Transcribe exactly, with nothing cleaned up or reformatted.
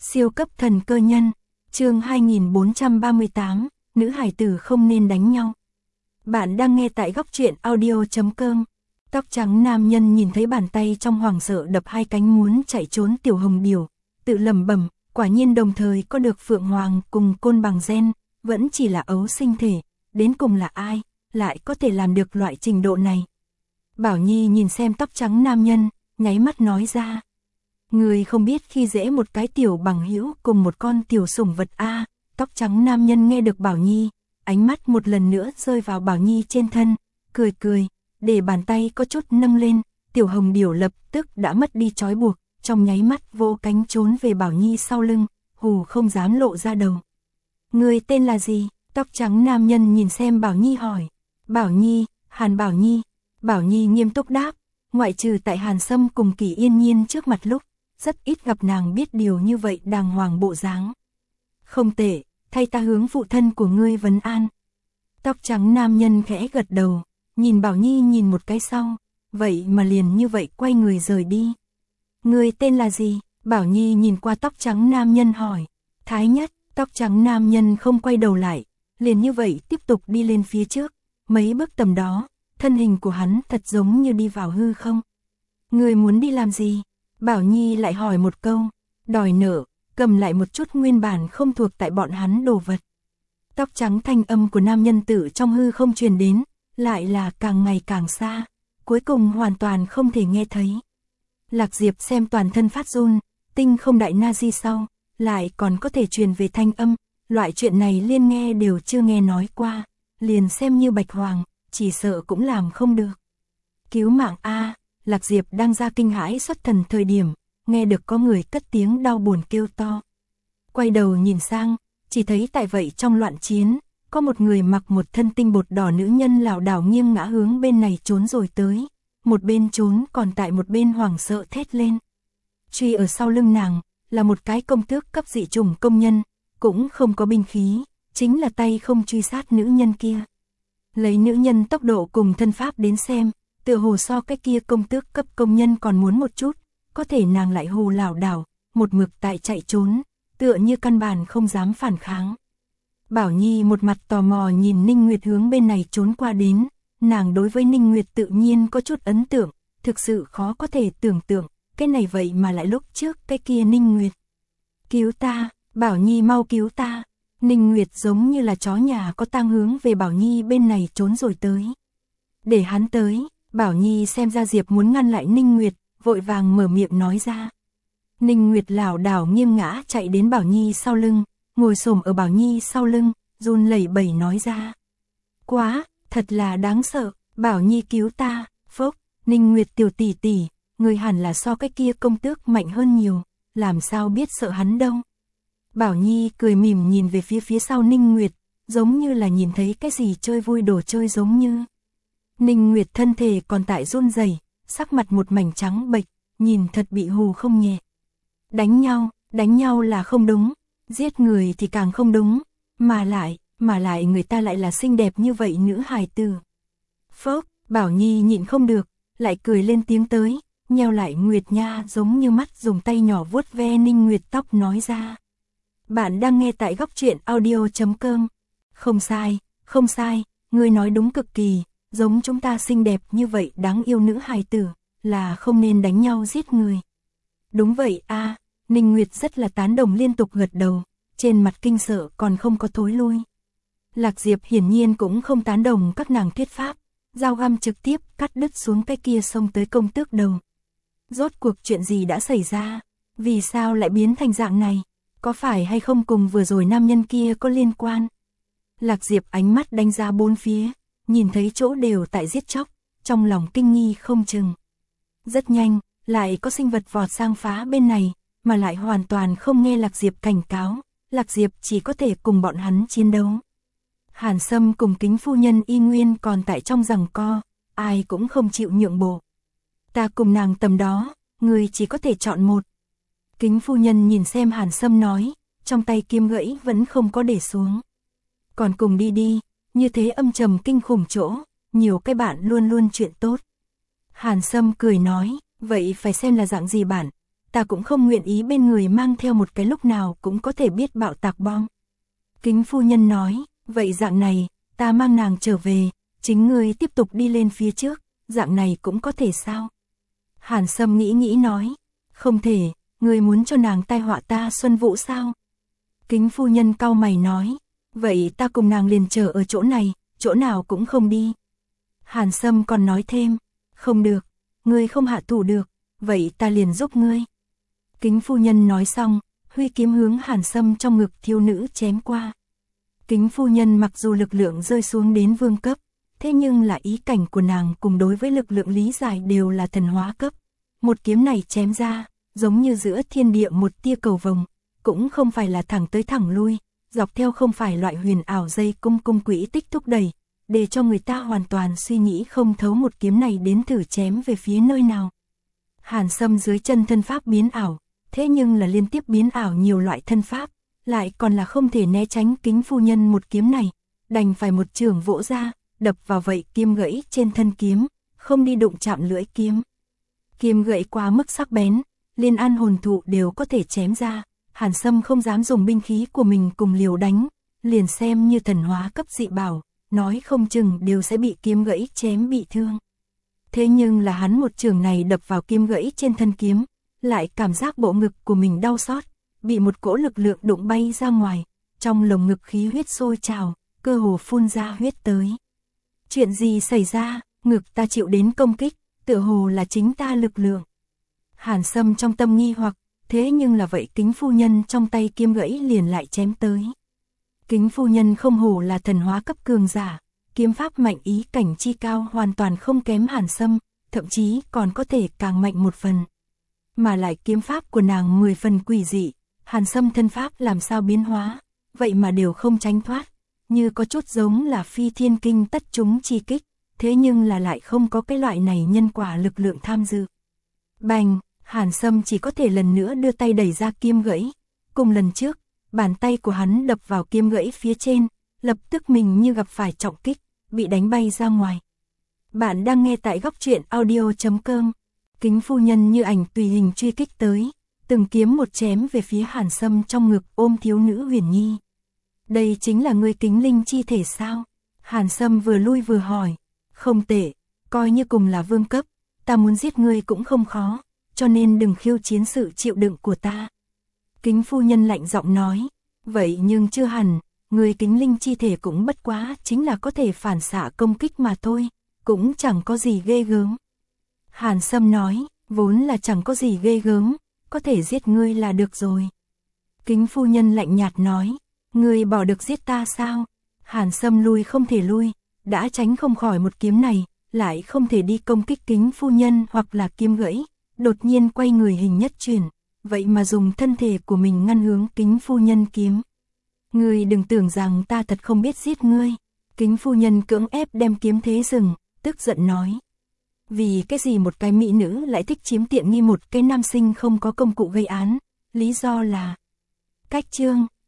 Siêu cấp thần cơ nhân, chương hai nghìn bốn trăm ba mươi tám, nữ hải tử không nên đánh nhau. Bạn đang nghe tại góc truyện audio chấm com. Tóc trắng nam nhân nhìn thấy bàn tay trong hoảng sợ đập hai cánh muốn chạy trốn tiểu hồng điểu, tự lẩm bẩm, quả nhiên đồng thời có được phượng hoàng cùng côn bằng gen, vẫn chỉ là ấu sinh thể, đến cùng là ai, lại có thể làm được loại trình độ này. Bảo Nhi nhìn xem tóc trắng nam nhân, nháy mắt nói ra. Người không biết khi dễ một cái tiểu bằng hữu cùng một con tiểu sủng vật a. Tóc trắng nam nhân nghe được Bảo Nhi, ánh mắt một lần nữa rơi vào Bảo Nhi trên thân, cười cười, để bàn tay có chút nâng lên, tiểu hồng điểu lập tức đã mất đi trói buộc, trong nháy mắt vô cánh trốn về Bảo Nhi sau lưng, hù không dám lộ ra đầu. Người tên là gì? Tóc trắng nam nhân nhìn xem Bảo Nhi hỏi. Bảo Nhi, Hàn Bảo Nhi. Bảo Nhi nghiêm túc đáp, ngoại trừ tại Hàn Sâm cùng Kỳ Yên Nhiên trước mặt lúc, rất ít gặp nàng biết điều như vậy đàng hoàng bộ dáng. Không tệ, thay ta hướng phụ thân của ngươi vấn an. Tóc trắng nam nhân khẽ gật đầu, nhìn Bảo Nhi nhìn một cái sau, vậy mà liền như vậy quay người rời đi. Ngươi tên là gì? Bảo Nhi nhìn qua tóc trắng nam nhân hỏi. Thái Nhất. Tóc trắng nam nhân không quay đầu lại, liền như vậy tiếp tục đi lên phía trước, mấy bước tầm đó, thân hình của hắn thật giống như đi vào hư không. Ngươi muốn đi làm gì? Bảo Nhi lại hỏi một câu, đòi nợ, cầm lại một chút nguyên bản không thuộc tại bọn hắn đồ vật. Tóc trắng thanh âm của nam nhân tử trong hư không truyền đến, lại là càng ngày càng xa, cuối cùng hoàn toàn không thể nghe thấy. Lạc Diệp xem toàn thân phát run, tinh không đại na di sau, lại còn có thể truyền về thanh âm, loại chuyện này liên nghe đều chưa nghe nói qua, liền xem như Bạch Hoàng, chỉ sợ cũng làm không được. Cứu mạng a. Lạc Diệp đang ra kinh hãi xuất thần thời điểm, nghe được có người cất tiếng đau buồn kêu to. Quay đầu nhìn sang, chỉ thấy tại vậy trong loạn chiến, có một người mặc một thân tinh bột đỏ nữ nhân lảo đảo nghiêng ngã hướng bên này trốn rồi tới, một bên trốn còn tại một bên hoảng sợ thét lên. Truy ở sau lưng nàng, là một cái công tước cấp dị chủng công nhân, cũng không có binh khí, chính là tay không truy sát nữ nhân kia. Lấy nữ nhân tốc độ cùng thân pháp đến xem, tựa hồ so cái kia công tước cấp công nhân còn muốn một chút, có thể nàng lại hù lảo đảo, một mực tại chạy trốn, tựa như căn bản không dám phản kháng. Bảo Nhi một mặt tò mò nhìn Ninh Nguyệt hướng bên này trốn qua đến, nàng đối với Ninh Nguyệt tự nhiên có chút ấn tượng, thực sự khó có thể tưởng tượng, cái này vậy mà lại lúc trước cái kia Ninh Nguyệt. Cứu ta, Bảo Nhi mau cứu ta. Ninh Nguyệt giống như là chó nhà có tang hướng về Bảo Nhi bên này trốn rồi tới. Để hắn tới. Bảo Nhi xem ra Diệp muốn ngăn lại Ninh Nguyệt, vội vàng mở miệng nói ra. Ninh Nguyệt lảo đảo nghiêng ngã chạy đến Bảo Nhi sau lưng, ngồi xổm ở Bảo Nhi sau lưng, run lẩy bẩy nói ra. Quá, thật là đáng sợ, Bảo Nhi cứu ta, phốc, Ninh Nguyệt tiểu tỷ tỷ, người hẳn là so cái kia công tước mạnh hơn nhiều, làm sao biết sợ hắn đâu. Bảo Nhi cười mỉm nhìn về phía phía sau Ninh Nguyệt, giống như là nhìn thấy cái gì chơi vui đồ chơi giống như. Ninh Nguyệt thân thể còn tại run rẩy, sắc mặt một mảnh trắng bệch, nhìn thật bị hù không nhẹ. Đánh nhau, đánh nhau là không đúng, giết người thì càng không đúng, mà lại, mà lại người ta lại là xinh đẹp như vậy nữ hài tử. Phốc, Bảo Nhi nhịn không được, lại cười lên tiếng tới, nheo lại Nguyệt nha giống như mắt dùng tay nhỏ vuốt ve Ninh Nguyệt tóc nói ra. Bạn đang nghe tại góc truyện audio chấm com. Không sai, không sai, ngươi nói đúng cực kỳ. Giống chúng ta xinh đẹp như vậy đáng yêu nữ hài tử, là không nên đánh nhau giết người. Đúng vậy a. À, Ninh Nguyệt rất là tán đồng liên tục gật đầu, trên mặt kinh sợ còn không có thối lui. Lạc Diệp hiển nhiên cũng không tán đồng các nàng thuyết pháp, dao găm trực tiếp cắt đứt xuống cái kia xông tới công tước đầu. Rốt cuộc chuyện gì đã xảy ra, vì sao lại biến thành dạng này, có phải hay không cùng vừa rồi nam nhân kia có liên quan? Lạc Diệp ánh mắt đánh ra bốn phía, nhìn thấy chỗ đều tại giết chóc, trong lòng kinh nghi không chừng. Rất nhanh, lại có sinh vật vọt sang phá bên này, mà lại hoàn toàn không nghe Lạc Diệp cảnh cáo, Lạc Diệp chỉ có thể cùng bọn hắn chiến đấu. Hàn Sâm cùng Kính phu nhân y nguyên còn tại trong giằng co, ai cũng không chịu nhượng bộ. Ta cùng nàng tầm đó, người chỉ có thể chọn một. Kính phu nhân nhìn xem Hàn Sâm nói, trong tay kiếm gãy vẫn không có để xuống. Còn cùng đi đi. Như thế âm trầm kinh khủng chỗ, nhiều cái bạn luôn luôn chuyện tốt. Hàn Sâm cười nói, vậy phải xem là dạng gì bản, ta cũng không nguyện ý bên người mang theo một cái lúc nào cũng có thể biết bạo tạc bom. Kính phu nhân nói, vậy dạng này, ta mang nàng trở về, chính ngươi tiếp tục đi lên phía trước, dạng này cũng có thể sao? Hàn Sâm nghĩ nghĩ nói, không thể, ngươi muốn cho nàng tai họa ta Xuân Vũ sao? Kính phu nhân cau mày nói, vậy ta cùng nàng liền chờ ở chỗ này, chỗ nào cũng không đi. Hàn Sâm còn nói thêm, không được, ngươi không hạ thủ được, vậy ta liền giúp ngươi. Kính phu nhân nói xong, huy kiếm hướng Hàn Sâm trong ngực thiếu nữ chém qua. Kính phu nhân mặc dù lực lượng rơi xuống đến vương cấp, thế nhưng là ý cảnh của nàng cùng đối với lực lượng lý giải đều là thần hóa cấp. Một kiếm này chém ra, giống như giữa thiên địa một tia cầu vồng, cũng không phải là thẳng tới thẳng lui, dọc theo không phải loại huyền ảo dây cung cung quỹ tích thúc đẩy, để cho người ta hoàn toàn suy nghĩ không thấu một kiếm này đến thử chém về phía nơi nào. Hàn Sâm dưới chân thân pháp biến ảo, thế nhưng là liên tiếp biến ảo nhiều loại thân pháp, lại còn là không thể né tránh kính phu nhân một kiếm này, đành phải một chưởng vỗ ra, đập vào vậy kiếm gãy trên thân kiếm, không đi đụng chạm lưỡi kiếm. Kiếm gãy quá mức sắc bén, liên an hồn thụ đều có thể chém ra, Hàn Sâm không dám dùng binh khí của mình cùng liều đánh, liền xem như thần hóa cấp dị bảo, nói không chừng đều sẽ bị kiếm gãy chém bị thương. Thế nhưng là hắn một chưởng này đập vào kiếm gãy trên thân kiếm, lại cảm giác bộ ngực của mình đau xót, bị một cỗ lực lượng đụng bay ra ngoài, trong lồng ngực khí huyết sôi trào, cơ hồ phun ra huyết tới. Chuyện gì xảy ra, ngực ta chịu đến công kích, tựa hồ là chính ta lực lượng. Hàn Sâm trong tâm nghi hoặc, thế nhưng là vậy kính phu nhân trong tay kiếm gãy liền lại chém tới. Kính phu nhân không hổ là thần hóa cấp cường giả, kiếm pháp mạnh ý cảnh chi cao hoàn toàn không kém Hàn Sâm, thậm chí còn có thể càng mạnh một phần. Mà lại kiếm pháp của nàng mười phần quỷ dị, Hàn Sâm thân pháp làm sao biến hóa, vậy mà đều không tránh thoát, như có chút giống là phi thiên kinh tất chúng chi kích, thế nhưng là lại không có cái loại này nhân quả lực lượng tham dự. Bành, Hàn Sâm chỉ có thể lần nữa đưa tay đẩy ra kiếm gãy, cùng lần trước, bàn tay của hắn đập vào kiếm gãy phía trên, lập tức mình như gặp phải trọng kích, bị đánh bay ra ngoài. Bạn đang nghe tại góc truyện audio chấm com. Kính phu nhân như ảnh tùy hình truy kích tới, từng kiếm một chém về phía Hàn Sâm trong ngực ôm thiếu nữ Huyền Nhi. Đây chính là ngươi kính linh chi thể sao? Hàn Sâm vừa lui vừa hỏi. Không tệ, coi như cùng là vương cấp, ta muốn giết ngươi cũng không khó, cho nên đừng khiêu chiến sự chịu đựng của ta. Kính phu nhân lạnh giọng nói, vậy nhưng chưa hẳn, ngươi kính linh chi thể cũng bất quá chính là có thể phản xạ công kích mà thôi, cũng chẳng có gì ghê gớm. Hàn Sâm nói, vốn là chẳng có gì ghê gớm, có thể giết ngươi là được rồi. Kính phu nhân lạnh nhạt nói, ngươi bỏ được giết ta sao? Hàn Sâm lui không thể lui, đã tránh không khỏi một kiếm này, lại không thể đi công kích kính phu nhân hoặc là kiếm gãy, đột nhiên quay người hình nhất chuyển, vậy mà dùng thân thể của mình ngăn hướng kính phu nhân kiếm. Ngươi đừng tưởng rằng ta thật không biết giết ngươi. Kính phu nhân cưỡng ép đem kiếm thế dừng, tức giận nói. Vì cái gì một cái mỹ nữ lại thích chiếm tiện nghi một cái nam sinh không có công cụ gây án, lý do là cách chương.